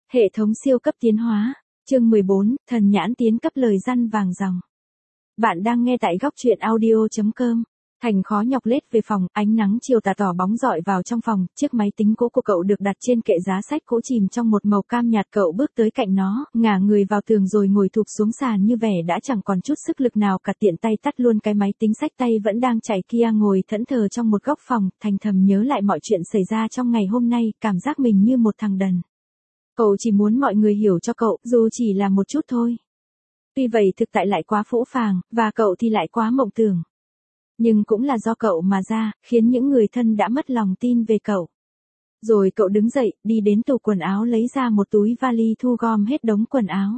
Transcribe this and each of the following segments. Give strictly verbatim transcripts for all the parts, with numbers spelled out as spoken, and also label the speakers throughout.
Speaker 1: Hệ thống siêu cấp tiến hóa, chương mười bốn, thần nhãn tiến cấp lời răn vàng dòng. Bạn đang nghe tại góc truyện audio chấm com. Thành khó nhọc lết về phòng, ánh nắng chiều tà tỏ bóng rọi vào trong phòng, chiếc máy tính cũ của cậu được đặt trên kệ giá sách cũ chìm trong một màu cam nhạt. Cậu bước tới cạnh nó, ngả người vào tường rồi ngồi thụp xuống sàn như vẻ đã chẳng còn chút sức lực nào cả, tiện tay tắt luôn cái máy tính sách tay vẫn đang chạy kia, ngồi thẫn thờ trong một góc phòng, Thành thầm nhớ lại mọi chuyện xảy ra trong ngày hôm nay, cảm giác mình như một thằng đần. Cậu chỉ muốn mọi người hiểu cho cậu, dù chỉ là một chút thôi. Tuy vậy thực tại lại quá phũ phàng, và cậu thì lại quá mộng tưởng. Nhưng cũng là do cậu mà ra, khiến những người thân đã mất lòng tin về cậu. Rồi cậu đứng dậy, đi đến tủ quần áo lấy ra một túi vali thu gom hết đống quần áo.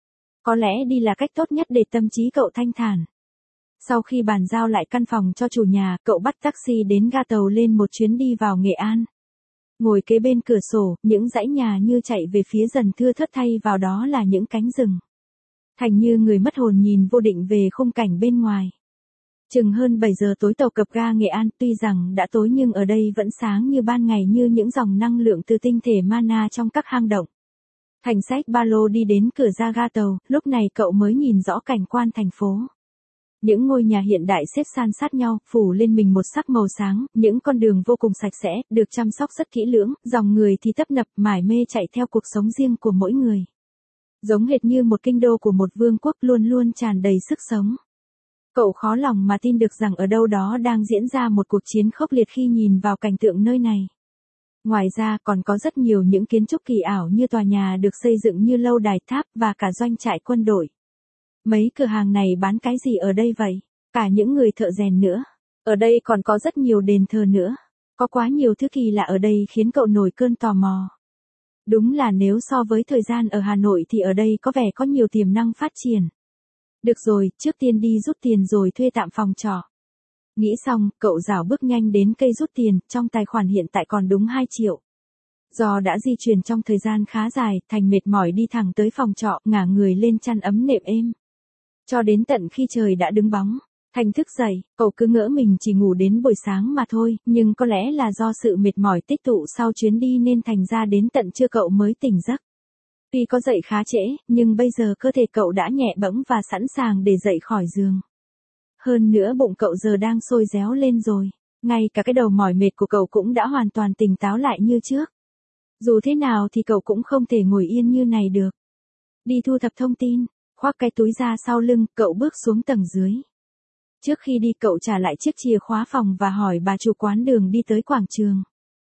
Speaker 1: Có lẽ đi là cách tốt nhất để tâm trí cậu thanh thản. Sau khi bàn giao lại căn phòng cho chủ nhà, cậu bắt taxi đến ga tàu lên một chuyến đi vào Nghệ An. Ngồi kế bên cửa sổ, những dãy nhà như chạy về phía dần thưa thớt, thay vào đó là những cánh rừng. Thành như người mất hồn nhìn vô định về khung cảnh bên ngoài. Chừng hơn bảy giờ tối tàu cập ga Nghệ An, tuy rằng đã tối nhưng ở đây vẫn sáng như ban ngày, như những dòng năng lượng từ tinh thể mana trong các hang động. Thành xách ba lô đi đến cửa ra ga tàu, lúc này cậu mới nhìn rõ cảnh quan thành phố. Những ngôi nhà hiện đại xếp san sát nhau, phủ lên mình một sắc màu sáng, những con đường vô cùng sạch sẽ, được chăm sóc rất kỹ lưỡng, dòng người thì tấp nập, mải mê chạy theo cuộc sống riêng của mỗi người. Giống hệt như một kinh đô của một vương quốc, luôn luôn tràn đầy sức sống. Cậu khó lòng mà tin được rằng ở đâu đó đang diễn ra một cuộc chiến khốc liệt khi nhìn vào cảnh tượng nơi này. Ngoài ra còn có rất nhiều những kiến trúc kỳ ảo, như tòa nhà được xây dựng như lâu đài, tháp và cả doanh trại quân đội. Mấy cửa hàng này bán cái gì ở đây vậy? Cả những người thợ rèn nữa. Ở đây còn có rất nhiều đền thờ nữa. Có quá nhiều thứ kỳ lạ ở đây khiến cậu nổi cơn tò mò. Đúng là nếu so với thời gian ở Hà Nội thì ở đây có vẻ có nhiều tiềm năng phát triển. Được rồi, trước tiên đi rút tiền rồi thuê tạm phòng trọ. Nghĩ xong, cậu rảo bước nhanh đến cây rút tiền, trong tài khoản hiện tại còn đúng hai triệu. Do đã di chuyển trong thời gian khá dài, Thành mệt mỏi đi thẳng tới phòng trọ, ngả người lên chăn ấm nệm êm. Cho đến tận khi trời đã đứng bóng, Thành thức dậy, cậu cứ ngỡ mình chỉ ngủ đến buổi sáng mà thôi, nhưng có lẽ là do sự mệt mỏi tích tụ sau chuyến đi nên thành ra đến tận trưa cậu mới tỉnh giấc. Tuy có dậy khá trễ, nhưng bây giờ cơ thể cậu đã nhẹ bẫng và sẵn sàng để dậy khỏi giường. Hơn nữa bụng cậu giờ đang sôi réo lên rồi, ngay cả cái đầu mỏi mệt của cậu cũng đã hoàn toàn tỉnh táo lại như trước. Dù thế nào thì cậu cũng không thể ngồi yên như này được. Đi thu thập thông tin, khoác cái túi ra sau lưng, cậu bước xuống tầng dưới. Trước khi đi cậu trả lại chiếc chìa khóa phòng và hỏi bà chủ quán đường đi tới quảng trường.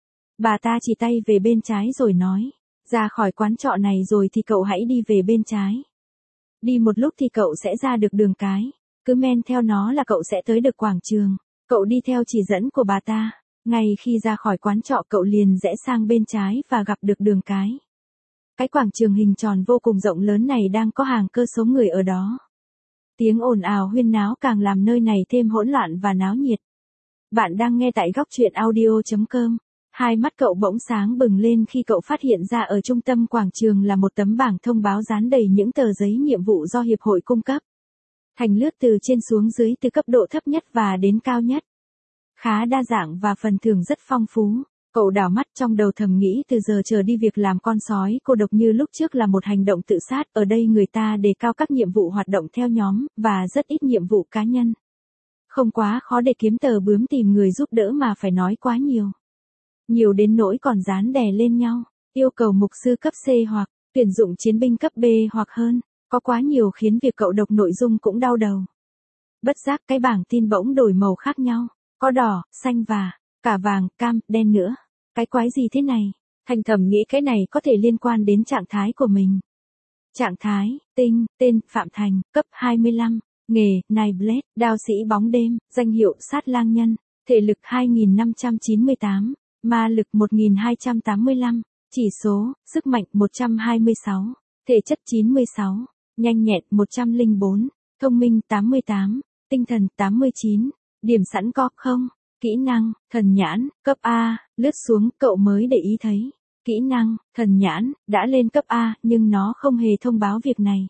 Speaker 1: Bà ta chỉ tay về bên trái rồi nói, ra khỏi quán trọ này rồi thì cậu hãy đi về bên trái. Đi một lúc thì cậu sẽ ra được đường cái, cứ men theo nó là cậu sẽ tới được quảng trường. Cậu đi theo chỉ dẫn của bà ta, ngay khi ra khỏi quán trọ cậu liền rẽ sang bên trái và gặp được đường cái. Cái quảng trường hình tròn vô cùng rộng lớn này đang có hàng cơ số người ở đó. Tiếng ồn ào huyên náo càng làm nơi này thêm hỗn loạn và náo nhiệt. Bạn đang nghe tại góc truyện audio chấm com. Hai mắt cậu bỗng sáng bừng lên khi cậu phát hiện ra ở trung tâm quảng trường là một tấm bảng thông báo dán đầy những tờ giấy nhiệm vụ do hiệp hội cung cấp. Thành lướt từ trên xuống dưới, từ cấp độ thấp nhất và đến cao nhất. Khá đa dạng và phần thưởng rất phong phú. Cậu đảo mắt trong đầu thầm nghĩ từ giờ trở đi việc làm con sói cô độc như lúc trước là một hành động tự sát, ở đây người ta đề cao các nhiệm vụ hoạt động theo nhóm, và rất ít nhiệm vụ cá nhân. Không quá khó để kiếm tờ bướm tìm người giúp đỡ mà phải nói quá nhiều. Nhiều đến nỗi còn dán đè lên nhau, yêu cầu mục sư cấp C hoặc tuyển dụng chiến binh cấp B hoặc hơn, có quá nhiều khiến việc cậu đọc nội dung cũng đau đầu. Bất giác cái bảng tin bỗng đổi màu khác nhau, có đỏ, xanh và cả vàng, cam, đen nữa. Cái quái gì thế này? Thành thầm nghĩ cái này có thể liên quan đến trạng thái của mình. Trạng thái, tinh, tên, Phạm Thành, cấp hai mươi lăm, nghề, Nightblade, đạo sĩ bóng đêm, danh hiệu sát lang nhân, thể lực hai nghìn năm trăm chín mươi tám, ma lực một nghìn hai trăm tám mươi lăm, chỉ số, sức mạnh một trăm hai mươi sáu, thể chất chín mươi sáu, nhanh nhẹn một trăm lẻ bốn, thông minh tám mươi tám, tinh thần tám mươi chín, điểm sẵn có không? Kỹ năng, thần nhãn, cấp A, lướt xuống cậu mới để ý thấy. Kỹ năng, thần nhãn, đã lên cấp A nhưng nó không hề thông báo việc này.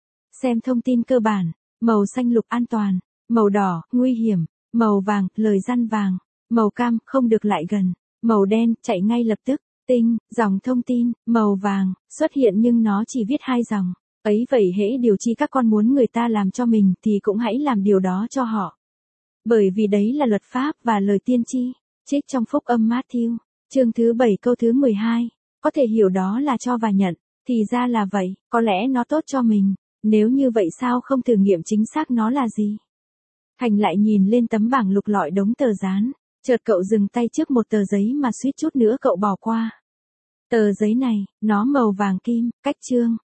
Speaker 1: Xem thông tin cơ bản, màu xanh lục an toàn, màu đỏ, nguy hiểm, màu vàng, lời răn vàng, màu cam, không được lại gần, màu đen, chạy ngay lập tức, Tinh, dòng thông tin, màu vàng, xuất hiện nhưng nó chỉ viết hai dòng. Ấy vậy hễ điều chi các con muốn người ta làm cho mình thì cũng hãy làm điều đó cho họ. Bởi vì đấy là luật pháp và lời tiên tri. Trích trong phúc âm Matthew, chương thứ bảy câu thứ mười hai. Có thể hiểu đó là cho và nhận. Thì ra là vậy, có lẽ nó tốt cho mình. Nếu như vậy sao không thử nghiệm chính xác nó là gì? Thành lại nhìn lên tấm bảng lục lọi đống tờ dán. Chợt cậu dừng tay trước một tờ giấy mà suýt chút nữa cậu bỏ qua. Tờ giấy này, nó màu vàng kim, cách chương.